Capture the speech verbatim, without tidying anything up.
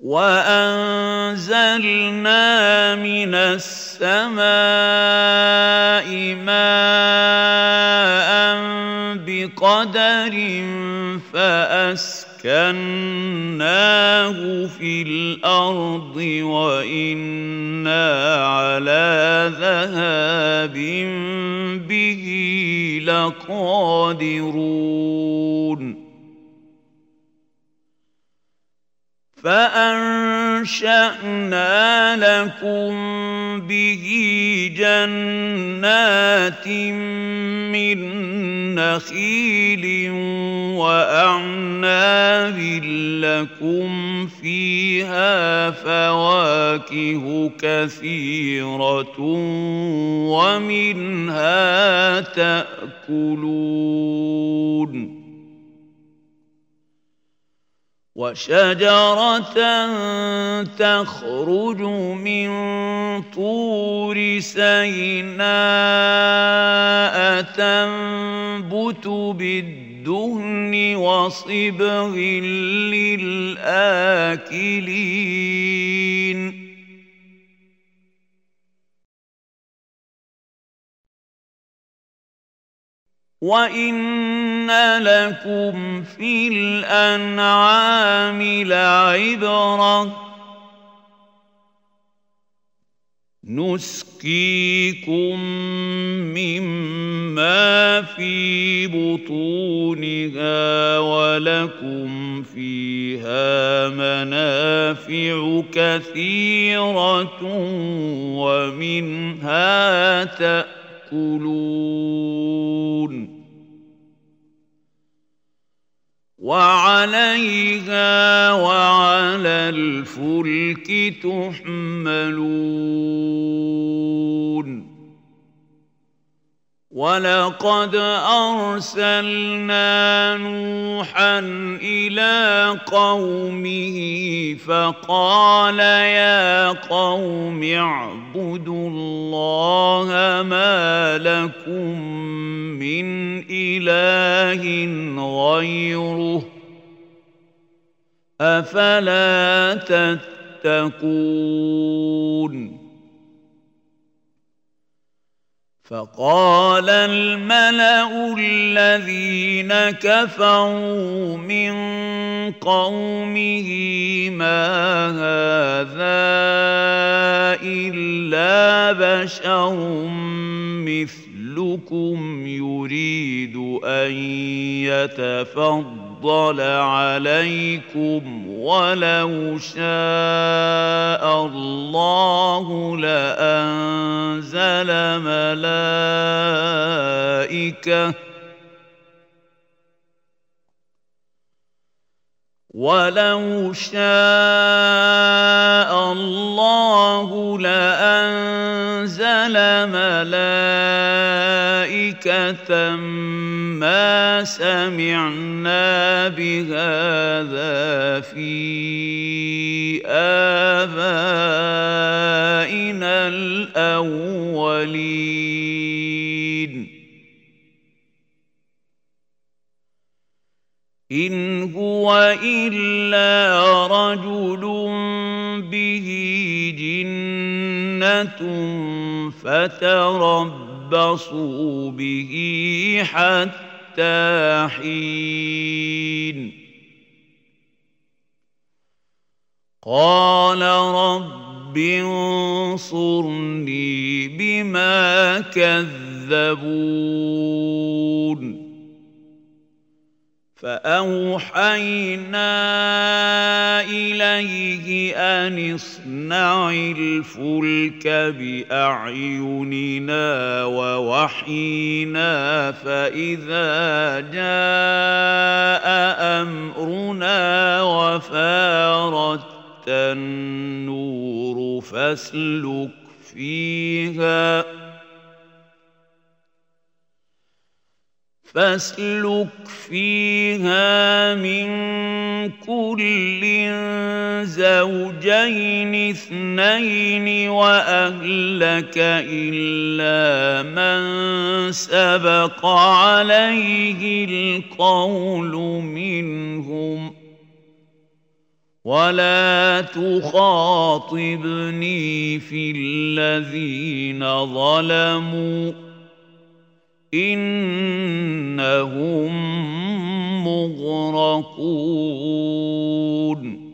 وأنزلنا من السماء ماء بقدر فأسكناه في الأرض وإنا على ذهاب به لقادرون فأنشأنا لكم به جنات من نخيل وأعناب لكم فيها فواكه كثيرة ومنها تأكلون وشجرة تخرج من طور سيناء تنبت بالدهن وصبغ للآكلين وَإِنَّ لَكُمْ فِي الْأَنْعَامِ لَعِبْرَةً نُسْقِيكُم مِّمَّا فِي بُطُونِهَا وَلَكُمْ فِيهَا مَنَافِعُ كَثِيرَةٌ وَمِنْهَا تَأْكُلُونَ وَعَلَيْهَا وَعَلَى الْفُلْكِ تُحْمَلُونَ وَلَقَدْ أَرْسَلْنَا نُوحًا إِلَىٰ قَوْمِهِ فَقَالَ يَا قَوْمِ اعْبُدُوا اللَّهَ مَا لَكُم مِّنْ إِلَٰهٍ غَيْرُهُ أَفَلَا تَتَّقُونَ فقال الملأ الذين كفروا من قومه ما هذا إلا بشر مثلكم يريد أن يتفضل عليكم ولو شاء الله لأنزل ملائكة ولو شاء الله لأنزل ملائكة ما سمعنا بهذا في آبائنا الأولين إن هو إلا رجل به جنة فتربصوا به حتى حين قال رب انصرني بما كذبون فأوحينا إليه أن اصنع الفلك بأعيننا ووحينا فإذا جاء أمرنا وفارت النور فاسلك فيها فاسلك فيها من كل زوجين اثنين وأهلك إلا من سبق عليه القول منهم ولا تخاطبني في الذين ظلموا إنهم مغرقون